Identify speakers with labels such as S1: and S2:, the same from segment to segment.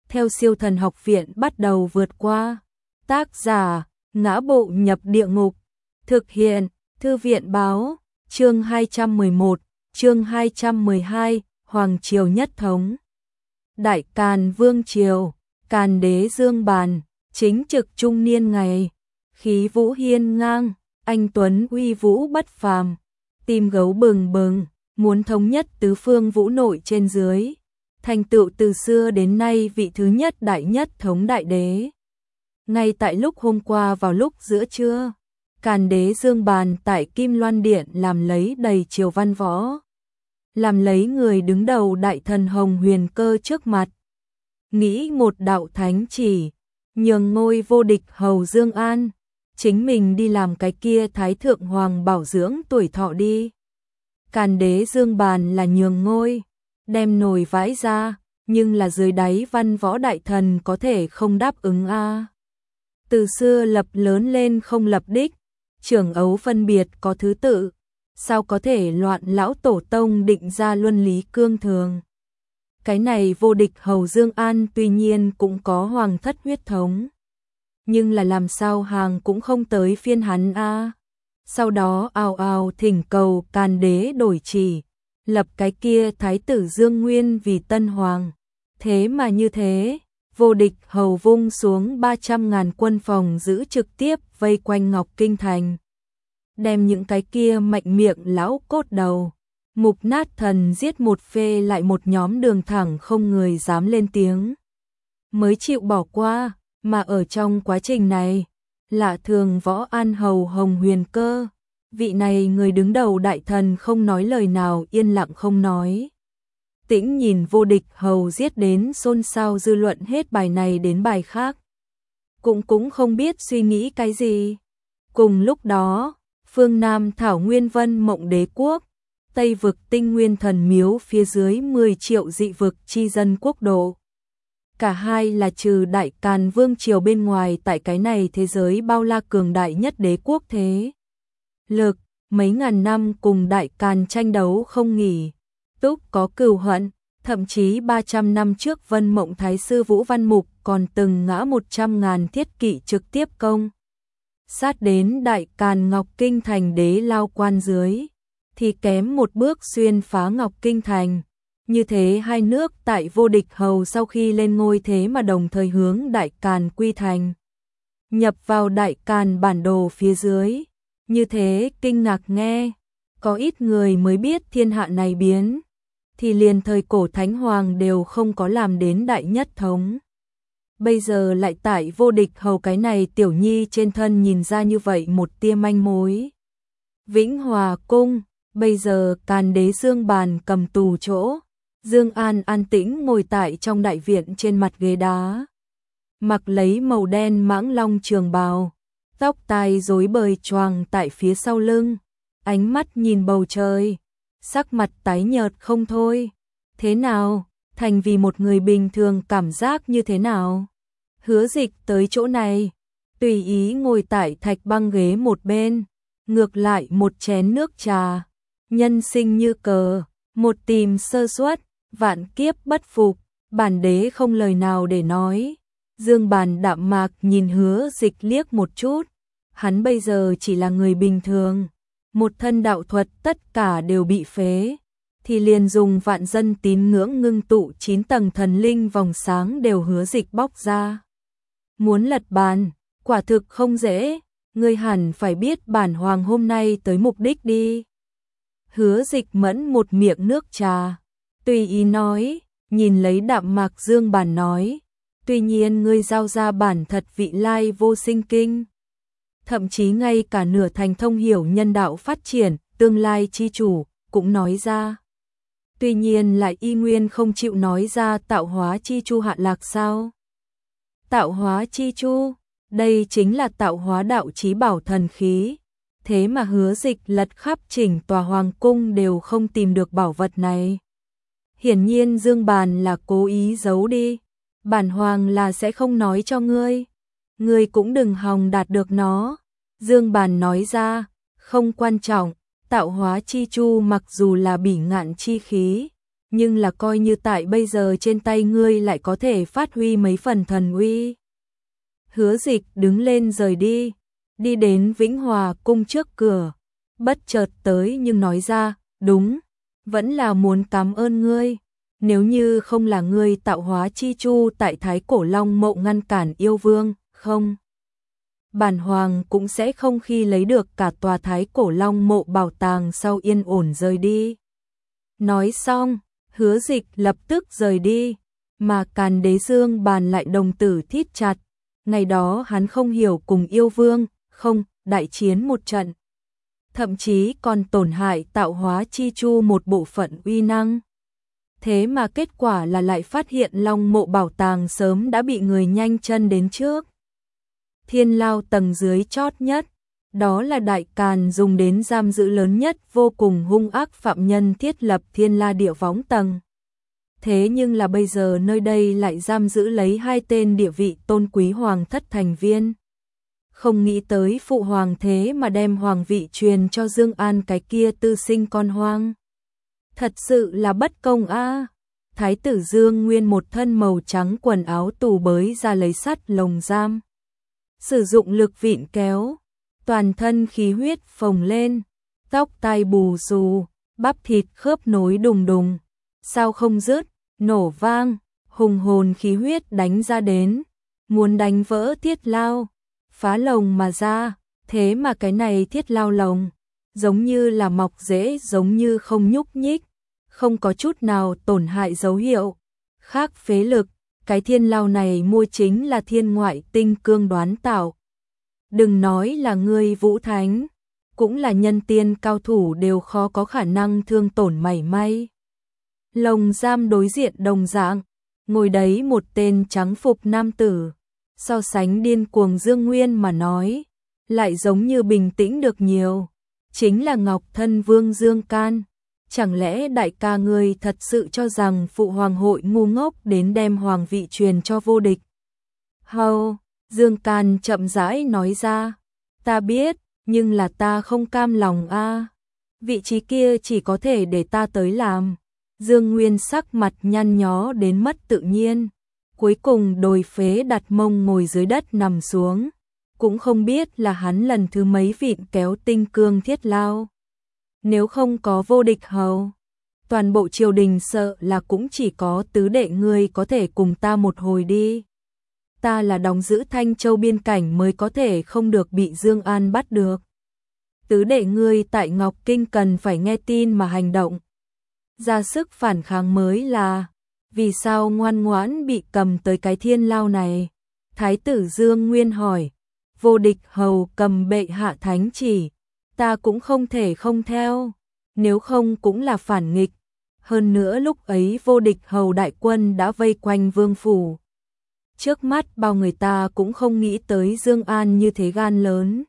S1: theo Siêu Thần Học Viện bắt đầu vượt qua. Tác giả: Ngã Bộ Nhập Địa Ngục. Thực hiện: Thư viện báo. Chương 211, chương 212, Hoàng Triều Nhất Thống. Đại Càn Vương Triều, Càn Đế Dương Bàn, chính trực trung niên ngày, khí vũ hiên ngang, anh tuấn uy vũ bất phàm, tim gấu bừng bừng, muốn thống nhất tứ phương vũ nội trên dưới, thành tựu từ xưa đến nay vị thứ nhất đại nhất thống đại đế. Ngay tại lúc hôm qua vào lúc giữa trưa, Càn Đế Dương Bàn tại Kim Loan Điện làm lấy đầy triều văn võ, làm lấy người đứng đầu đại thần Hồng Huyền Cơ trước mặt, nghĩ một đạo thánh chỉ, nhường ngôi vô địch hầu Dương An, chính mình đi làm cái kia Thái Thượng Hoàng bảo dưỡng tuổi thọ đi. Càn Đế Dương Bàn là nhường ngôi, đem nồi vãi ra, nhưng là dưới đáy văn võ đại thần có thể không đáp ứng a. Từ xưa lập lớn lên không lập đích, trưởng ấu phân biệt có thứ tự, sao có thể loạn lão tổ tông định ra luân lý cương thường. Cái này vô địch hầu Dương An tuy nhiên cũng có hoàng thất huyết thống, nhưng là làm sao hàng cũng không tới phiên hắn a. Sau đó ào ào thỉnh cầu Càn Đế đổi chỉ, lập cái kia Thái tử Dương Nguyên vì tân hoàng. Thế mà như thế, vô địch hầu vung xuống 300.000 quân phòng giữ trực tiếp vây quanh Ngọc Kinh Thành, đem những cái kia mạnh miệng lão cốt đầu, mục nát thần giết một phê lại một nhóm đường thẳng không người dám lên tiếng, mới chịu bỏ qua. Mà ở trong quá trình này, lạ thường võ an hầu Hồng Huyền Cơ, vị này người đứng đầu đại thần không nói lời nào, yên lặng không nói. Tĩnh nhìn vô địch hầu giết đến xôn xao dư luận hết bài này đến bài khác, cũng không biết suy nghĩ cái gì. Cùng lúc đó, phương Nam Thảo Nguyên Vân Mộng Đế Quốc, Tây vực Tinh Nguyên Thần Miếu phía dưới 10 triệu dị vực chi dân quốc độ. Cả hai là trừ Đại Càn Vương Triều bên ngoài tại cái này thế giới bao la cường đại nhất đế quốc thế lực, mấy ngàn năm cùng Đại Càn tranh đấu không nghỉ, túc có cừu hận, thậm chí 300 năm trước Vân Mộng Thái sư Vũ Văn Mục còn từng ngã 100.000 thiết kỵ trực tiếp công sát đến Đại Càn Ngọc Kinh Thành, đế lao quan dưới thì kém một bước xuyên phá Ngọc Kinh Thành. Như thế hai nước tại vô địch hầu sau khi lên ngôi thế mà đồng thời hướng Đại Càn quy thành, nhập vào Đại Càn bản đồ phía dưới. Như thế kinh ngạc nghe, có ít người mới biết thiên hạ này biến, thì liền thời cổ Thánh Hoàng đều không có làm đến đại nhất thống. Bây giờ lại tại vô địch hầu cái này tiểu nhi trên thân nhìn ra như vậy một tia manh mối. Vĩnh Hòa Cung, bây giờ Càn Đế Dương Bàn cầm tù chỗ, Dương An an tĩnh ngồi tại trong đại viện trên mặt ghế đá, mặc lấy màu đen mãng long trường bào, tóc tai rối bời choàng tại phía sau lưng, ánh mắt nhìn bầu trời, sắc mặt tái nhợt không thôi. Thế nào, thành vì một người bình thường cảm giác như thế nào? Hứa Dịch tới chỗ này, tùy ý ngồi tại thạch băng ghế một bên, ngược lại một chén nước trà, nhân sinh như cờ, một tìm sơ suất, vạn kiếp bất phục, bản đế không lời nào để nói. Dương Bàn đạm mạc nhìn Hứa Dịch liếc một chút, hắn bây giờ chỉ là người bình thường, một thân đạo thuật tất cả đều bị phế, thì liền dùng vạn dân tín ngưỡng ngưng tụ 9 tầng thần linh vòng sáng đều Hứa Dịch bóc ra. Muốn lật bàn, quả thực không dễ, ngươi hẳn phải biết bản hoàng hôm nay tới mục đích đi. Hứa Dịch mẫn một miệng nước trà, tùy ý nói, nhìn lấy đạm mạc Dương Bàn nói, tuy nhiên ngươi giao ra bản thật vị lai vô sinh kinh, thậm chí ngay cả nửa thành thông hiểu nhân đạo phát triển, tương lai chi chủ, cũng nói ra. Tuy nhiên lại y nguyên không chịu nói ra tạo hóa chi chu hạ lạc sao? Tạo hóa chi chu, đây chính là tạo hóa đạo chí bảo thần khí. Thế mà Hứa Dịch lật khắp chỉnh tòa hoàng cung đều không tìm được bảo vật này. Hiển nhiên Dương Bàn là cố ý giấu đi. Bản hoàng là sẽ không nói cho ngươi. Ngươi cũng đừng hòng đạt được nó. Dương Bàn nói ra, không quan trọng, tạo hóa chi chu mặc dù là bỉ ngạn chi khí, nhưng là coi như tại bây giờ trên tay ngươi lại có thể phát huy mấy phần thần uy. Hứa Dịch đứng lên rời đi, đi đến Vĩnh Hòa cung trước cửa, bất chợt tới nhưng nói ra, đúng, vẫn là muốn cảm ơn ngươi. Nếu như không là ngươi tạo hóa chi chu tại Thái Cổ Long Mộ ngăn cản yêu vương, không, bản hoàng cũng sẽ không khi lấy được cả tòa Thái Cổ Long Mộ bảo tàng sau yên ổn rời đi. Nói xong, Hứa Dịch lập tức rời đi, mà Càn Đế Dương Bàn lại đồng tử thít chặt. Ngày đó hắn không hiểu cùng yêu vương, không, đại chiến một trận. Thậm chí còn tổn hại tạo hóa chi chu một bộ phận uy năng. Thế mà kết quả là lại phát hiện Long Mộ bảo tàng sớm đã bị người nhanh chân đến trước. Thiên lao tầng dưới chót nhất, đó là Đại Càn dùng đến giam giữ lớn nhất vô cùng hung ác phạm nhân thiết lập Thiên La Địa Võng tầng. Thế nhưng là bây giờ nơi đây lại giam giữ lấy 2 tên địa vị tôn quý hoàng thất thành viên. Không nghĩ tới phụ hoàng thế mà đem hoàng vị truyền cho Dương An cái kia tư sinh con hoang. Thật sự là bất công a. Thái tử Dương Nguyên một thân màu trắng quần áo tù bới ra lấy sắt lồng giam. Sử dụng lực vịn kéo, toàn thân khí huyết phồng lên, tóc tai bù xù, bắp thịt khớp nối đùng đùng. Sao không dứt, nổ vang, hùng hồn khí huyết đánh ra đến, muốn đánh vỡ thiết lao, phá lồng mà ra, thế mà cái này thiết lao lồng, giống như là mọc rễ giống như không nhúc nhích, không có chút nào tổn hại dấu hiệu. Khác phế lực, cái thiên lao này mua chính là thiên ngoại tinh cương đoán tạo. Đừng nói là ngươi Vũ Thánh, cũng là nhân tiên cao thủ đều khó có khả năng thương tổn mảy may. Lồng giam đối diện đồng dạng, ngồi đấy một tên trắng phục nam tử, so sánh điên cuồng Dương Nguyên mà nói, lại giống như bình tĩnh được nhiều, chính là Ngọc Thân Vương Dương Can. Chẳng lẽ đại ca ngươi thật sự cho rằng phụ hoàng hội ngu ngốc đến đem hoàng vị truyền cho vô địch? Hầu, Dương Can chậm rãi nói ra, ta biết, nhưng là ta không cam lòng a. Vị trí kia chỉ có thể để ta tới làm. Dương Nguyên sắc mặt nhăn nhó đến mất tự nhiên, cuối cùng đồi phế đặt mông ngồi dưới đất nằm xuống, cũng không biết là hắn lần thứ mấy vịn kéo tinh cương thiết lao. Nếu không có vô địch hầu, toàn bộ triều đình sợ là cũng chỉ có tứ đệ ngươi có thể cùng ta một hồi đi. Ta là đóng giữ Thanh Châu biên cảnh mới có thể không được bị Dương An bắt được. Tứ đệ ngươi tại Ngọc Kinh cần phải nghe tin mà hành động. Ra sức phản kháng mới là, vì sao ngoan ngoãn bị cầm tới cái thiên lao này? Thái tử Dương Nguyên hỏi, vô địch hầu cầm bệ hạ thánh chỉ, ta cũng không thể không theo, nếu không cũng là phản nghịch. Hơn nữa lúc ấy vô địch hầu đại quân đã vây quanh vương phủ. Trước mắt bao người ta cũng không nghĩ tới Dương An như thế gan lớn.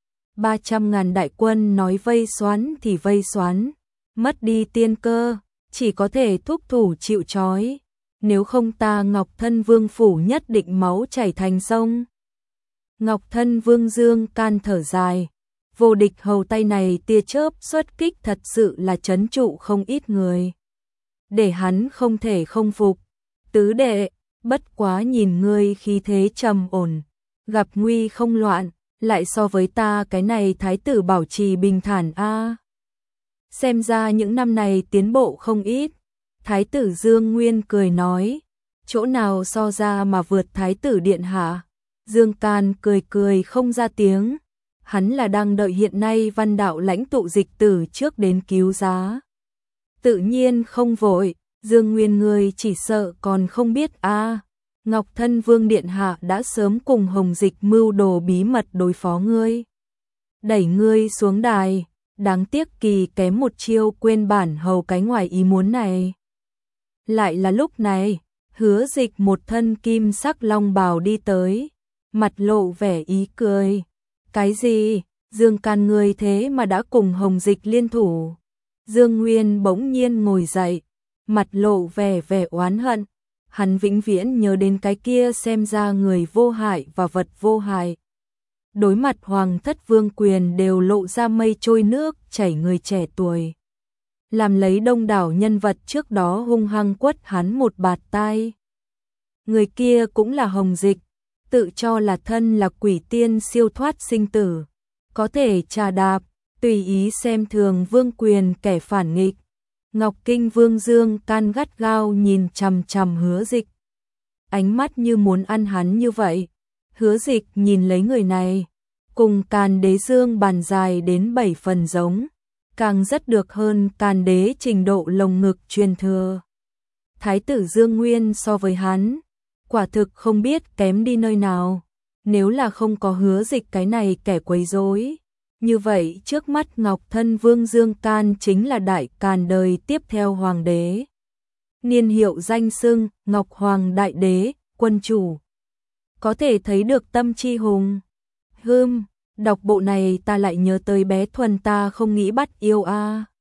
S1: 300.000 đại quân nói vây xoán thì vây xoán, mất đi tiên cơ, chỉ có thể thúc thủ chịu trói. Nếu không ta Ngọc Thân Vương phủ nhất định máu chảy thành sông. Ngọc Thân Vương Dương Can thở dài, vô địch hầu tay này tia chớp xuất kích thật sự là trấn trụ không ít người, để hắn không thể không phục. Tứ đệ, bất quá nhìn ngươi khí thế trầm ổn, gặp nguy không loạn, lại so với ta cái này thái tử bảo trì bình thản a. Xem ra những năm này tiến bộ không ít. Thái tử Dương Nguyên cười nói, chỗ nào so ra mà vượt thái tử điện hạ. Dương Can cười cười không ra tiếng, hắn là đang đợi hiện nay Văn đạo lãnh tụ Dịch Tử trước đến cứu giá. Tự nhiên không vội, Dương Nguyên ngươi chỉ sợ còn không biết a. Ngọc Thân Vương điện hạ đã sớm cùng Hồng Dịch mưu đồ bí mật đối phó ngươi, đẩy ngươi xuống đài, đáng tiếc kỳ kém một chiêu quên bản hầu cái ngoài ý muốn này. Lại là lúc này, Hứa Dịch một thân kim sắc long bào đi tới, mặt lộ vẻ ý cười. Cái gì? Dương Can ngươi thế mà đã cùng Hồng Dịch liên thủ? Dương Nguyên bỗng nhiên ngồi dậy, mặt lộ vẻ oán hận. Hắn vĩnh viễn nhớ đến cái kia xem ra người vô hại và vật vô hại. Đối mặt hoàng thất vương quyền đều lộ ra mây trôi nước chảy người trẻ tuổi. làm lấy đông đảo nhân vật trước đó hung hăng quất hắn một bạt tai. Người kia cũng là Hồng Dịch, tự cho là thân là quỷ tiên siêu thoát sinh tử, có thể trà đạp, tùy ý xem thường vương quyền kẻ phản nghịch. Ngọc Kinh Vương Dương can gắt gao nhìn chằm chằm Hứa Dịch, ánh mắt như muốn ăn hắn như vậy. Hứa Dịch nhìn lấy người này, cùng Càn Đế Dương bàn dài đến 7 phần giống, càng rất được hơn Càn Đế trình độ lồng ngực truyền thừa. Thái tử Dương Nguyên so với hắn, quả thực không biết kém đi nơi nào. Nếu là không có Hứa Dịch cái này kẻ quấy rối, như vậy trước mắt Ngọc Thân Vương Dương Can chính là đại Càn đời tiếp theo hoàng đế. Niên hiệu danh xưng Ngọc Hoàng Đại Đế, quân chủ. Có thể thấy được tâm chi hùng. Đọc bộ này ta lại nhớ tới bé Thuần ta không nghĩ bắt yêu a.